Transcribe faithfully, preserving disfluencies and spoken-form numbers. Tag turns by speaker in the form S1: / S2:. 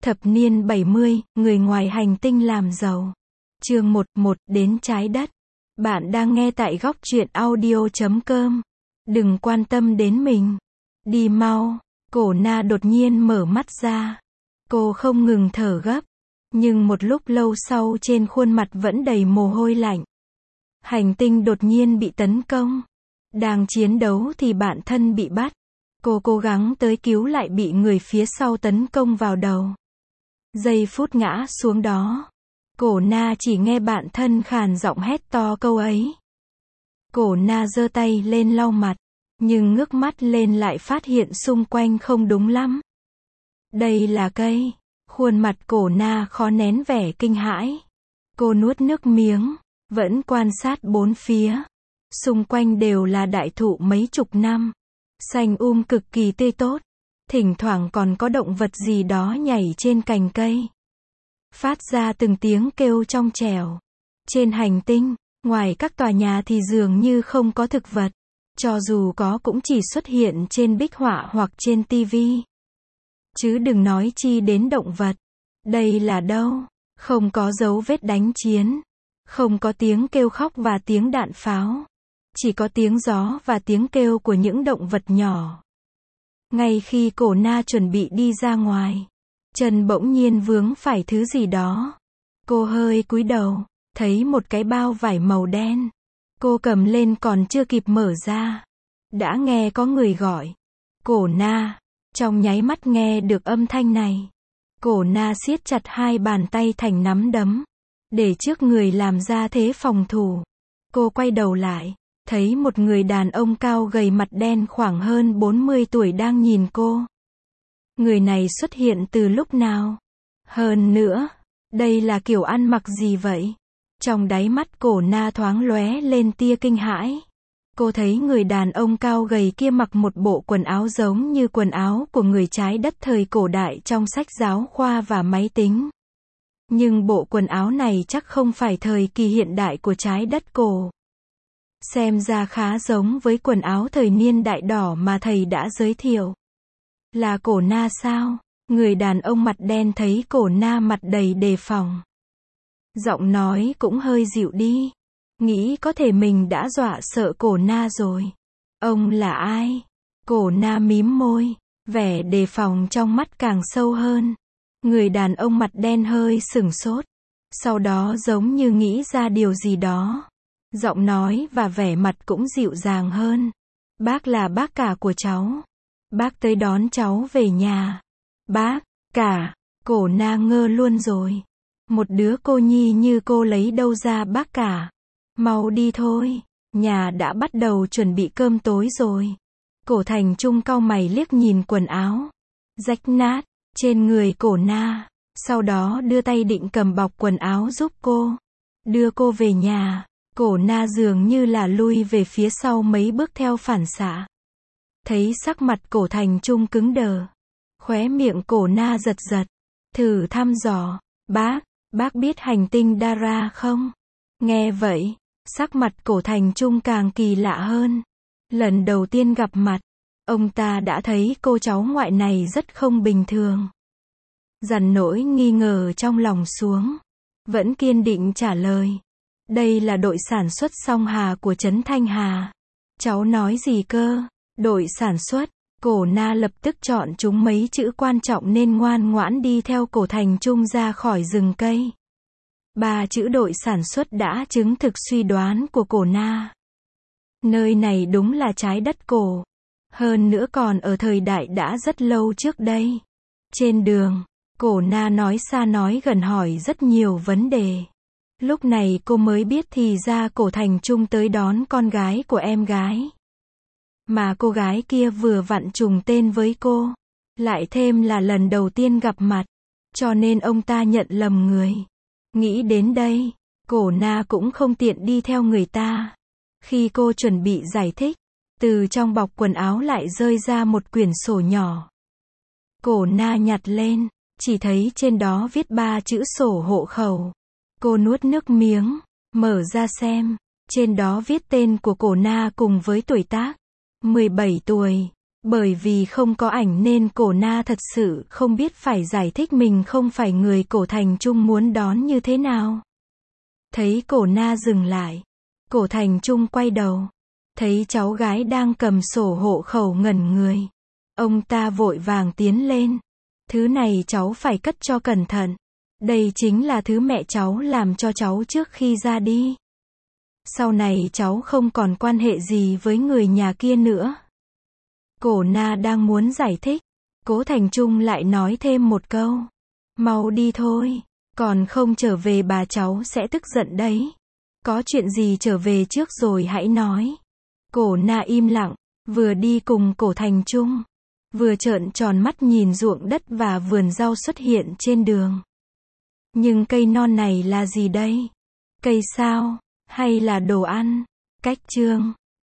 S1: Thập niên bảy mươi, người ngoài hành tinh làm giàu. Chương một, một đến trái đất. Bạn đang nghe tại góc truyện audio chấm com. Đừng quan tâm đến mình. Đi mau. Cổ Na đột nhiên mở mắt ra. Cô không ngừng thở gấp. Nhưng một lúc lâu sau trên khuôn mặt vẫn đầy mồ hôi lạnh. Hành tinh đột nhiên bị tấn công. Đang chiến đấu thì bạn thân bị bắt. Cô cố gắng tới cứu lại bị người phía sau tấn công vào đầu. Giây phút ngã xuống đó. Cổ Na chỉ nghe bạn thân khàn giọng hét to câu ấy. Cổ Na giơ tay lên lau mặt. Nhưng ngước mắt lên lại phát hiện xung quanh không đúng lắm. Đây là cây. Khuôn mặt cổ Na khó nén vẻ kinh hãi. Cô nuốt nước miếng. Vẫn quan sát bốn phía. Xung quanh đều là đại thụ mấy chục năm. Xanh um cực kỳ tươi tốt. Thỉnh thoảng còn có động vật gì đó nhảy trên cành cây. Phát ra từng tiếng kêu trong trẻo. Trên hành tinh, ngoài các tòa nhà thì dường như không có thực vật. Cho dù có cũng chỉ xuất hiện trên bích họa hoặc trên tivi. Chứ đừng nói chi đến động vật. Đây là đâu? Không có dấu vết đánh chiến. Không có tiếng kêu khóc và tiếng đạn pháo. Chỉ có tiếng gió và tiếng kêu của những động vật nhỏ. Ngay khi cổ Na chuẩn bị đi ra ngoài, chân bỗng nhiên vướng phải thứ gì đó. Cô hơi cúi đầu, thấy một cái bao vải màu đen. Cô cầm lên còn chưa kịp mở ra. Đã nghe có người gọi. Cổ Na. Trong nháy mắt nghe được âm thanh này. Cổ Na siết chặt hai bàn tay thành nắm đấm. Để trước người làm ra thế phòng thủ. Cô quay đầu lại. Thấy một người đàn ông cao gầy mặt đen khoảng hơn bốn mươi tuổi đang nhìn cô. Người này xuất hiện từ lúc nào? Hơn nữa, đây là kiểu ăn mặc gì vậy? Trong đáy mắt cổ Na thoáng lóe lên tia kinh hãi. Cô thấy người đàn ông cao gầy kia mặc một bộ quần áo giống như quần áo của người trái đất thời cổ đại trong sách giáo khoa và máy tính. Nhưng bộ quần áo này chắc không phải thời kỳ hiện đại của trái đất cổ. Xem ra khá giống với quần áo thời niên đại đỏ mà thầy đã giới thiệu. Là cổ Na sao? Người đàn ông mặt đen thấy cổ Na mặt đầy đề phòng. Giọng nói cũng hơi dịu đi. Nghĩ có thể mình đã dọa sợ cổ Na rồi. Ông là ai? Cổ Na mím môi. Vẻ đề phòng trong mắt càng sâu hơn. Người đàn ông mặt đen hơi sửng sốt. Sau đó giống như nghĩ ra điều gì đó. Giọng nói và vẻ mặt cũng dịu dàng hơn. Bác là bác cả của cháu. Bác tới đón cháu về nhà. Bác, cả, cổ Na ngơ luôn rồi. Một đứa cô nhi như cô lấy đâu ra bác cả. Mau đi thôi, nhà đã bắt đầu chuẩn bị cơm tối rồi. Cổ Thành Trung cau mày liếc nhìn quần áo rách nát trên người cổ Na. Sau đó đưa tay định cầm bọc quần áo giúp cô. Đưa cô về nhà. Cổ Na dường như là lui về phía sau mấy bước theo phản xạ. Thấy sắc mặt cổ Thành Trung cứng đờ. Khóe miệng cổ Na giật giật. Thử thăm dò. Bác, bác biết hành tinh Dara không? Nghe vậy, sắc mặt cổ Thành Trung càng kỳ lạ hơn. Lần đầu tiên gặp mặt, ông ta đã thấy cô cháu ngoại này rất không bình thường. Dằn nỗi nghi ngờ trong lòng xuống. Vẫn kiên định trả lời. Đây là đội sản xuất Song Hà của Trấn Thanh Hà. Cháu nói gì cơ? Đội sản xuất. Cổ Na lập tức chọn chúng mấy chữ quan trọng nên ngoan ngoãn đi theo cổ Thành Trung ra khỏi rừng cây. Ba chữ đội sản xuất đã chứng thực suy đoán của cổ Na. Nơi này đúng là trái đất cổ. Hơn nữa còn ở thời đại đã rất lâu trước đây. Trên đường, cổ Na nói xa nói gần hỏi rất nhiều vấn đề. Lúc này cô mới biết thì ra cổ Thành Trung tới đón con gái của em gái. Mà cô gái kia vừa vặn trùng tên với cô. Lại thêm là lần đầu tiên gặp mặt. Cho nên ông ta nhận lầm người. Nghĩ đến đây, cổ Na cũng không tiện đi theo người ta. Khi cô chuẩn bị giải thích, từ trong bọc quần áo lại rơi ra một quyển sổ nhỏ. Cổ Na nhặt lên, chỉ thấy trên đó viết ba chữ sổ hộ khẩu. Cô nuốt nước miếng, mở ra xem. Trên đó viết tên của cổ Na cùng với tuổi tác. mười bảy tuổi. Bởi vì không có ảnh nên cổ na thật sự không biết phải giải thích mình không phải người cổ Thành Trung muốn đón như thế nào. Thấy cổ na dừng lại. Cổ Thành Trung quay đầu. Thấy cháu gái đang cầm sổ hộ khẩu ngẩn người. Ông ta vội vàng tiến lên. Thứ này cháu phải cất cho cẩn thận. Đây chính là thứ mẹ cháu làm cho cháu trước khi ra đi. Sau này cháu không còn quan hệ gì với người nhà kia nữa. Cổ na đang muốn giải thích. Cố Thành Trung lại nói thêm một câu. Mau đi thôi. Còn không trở về bà cháu sẽ tức giận đấy. Có chuyện gì trở về trước rồi hãy nói. Cổ na im lặng. Vừa đi cùng Cổ Thành Trung. Vừa trợn tròn mắt nhìn ruộng đất và vườn rau xuất hiện trên đường. Nhưng cây non này là gì đây? Cây sao? Hay là đồ ăn? Cách chương